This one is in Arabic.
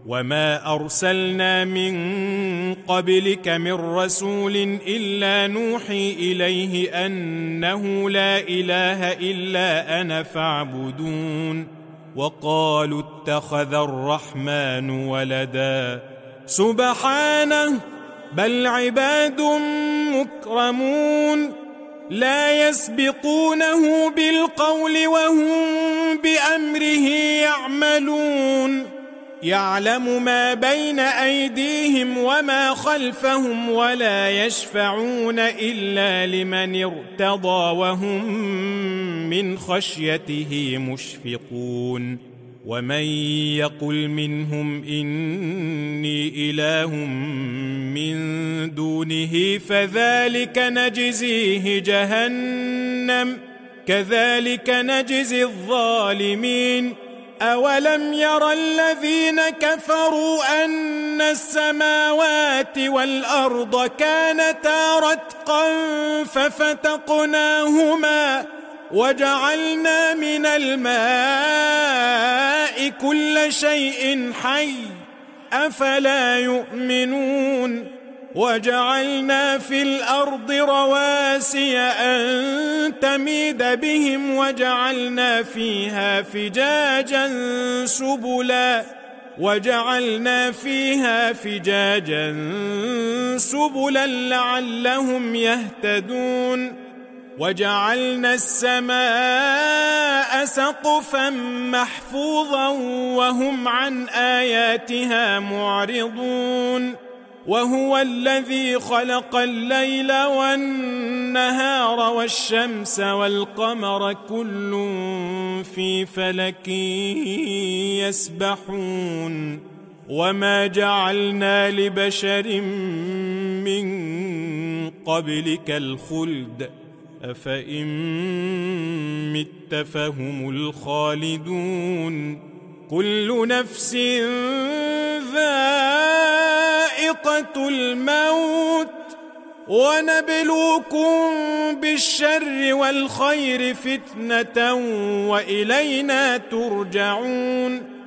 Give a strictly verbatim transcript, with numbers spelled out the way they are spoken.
وما أرسلنا من قبلك من رسول إلا نوحي إليه أنه لا إله إلا أنا فاعبدون وقالوا اتخذ الرحمن ولدا سبحانه بل عباد مكرمون لا يسبقونه بالقول وهم بأمره يعملون يعلم ما بين أيديهم وما خلفهم ولا يشفعون إلا لمن ارتضى وهم من خشيته مشفقون ومن يقل منهم إني إله من دونه فذلك نجزيه جهنم كذلك نجزي الظالمين أولم ير الذين كفروا أن السماوات والأرض كانتا رتقا ففتقناهما وجعلنا من الماء كل شيء حي أفلا يؤمنون وجعلنا في الأرض رواسي أن تميد بهم وجعلنا فيها فجاجا سبلا وجعلنا فيها فجاجا سبلا لعلهم يهتدون وجعلنا السماء سقفا محفوظا وهم عن آياتها معرضون وهو الذي خلق الليل والنهار والشمس والقمر كل في فلك يسبحون وما جعلنا لبشر من قبلك الخلد أفإن مت فهم الخالدون كل نفس ذائقة الموت ونبلوكم بالشر والخير فتنة وإلينا ترجعون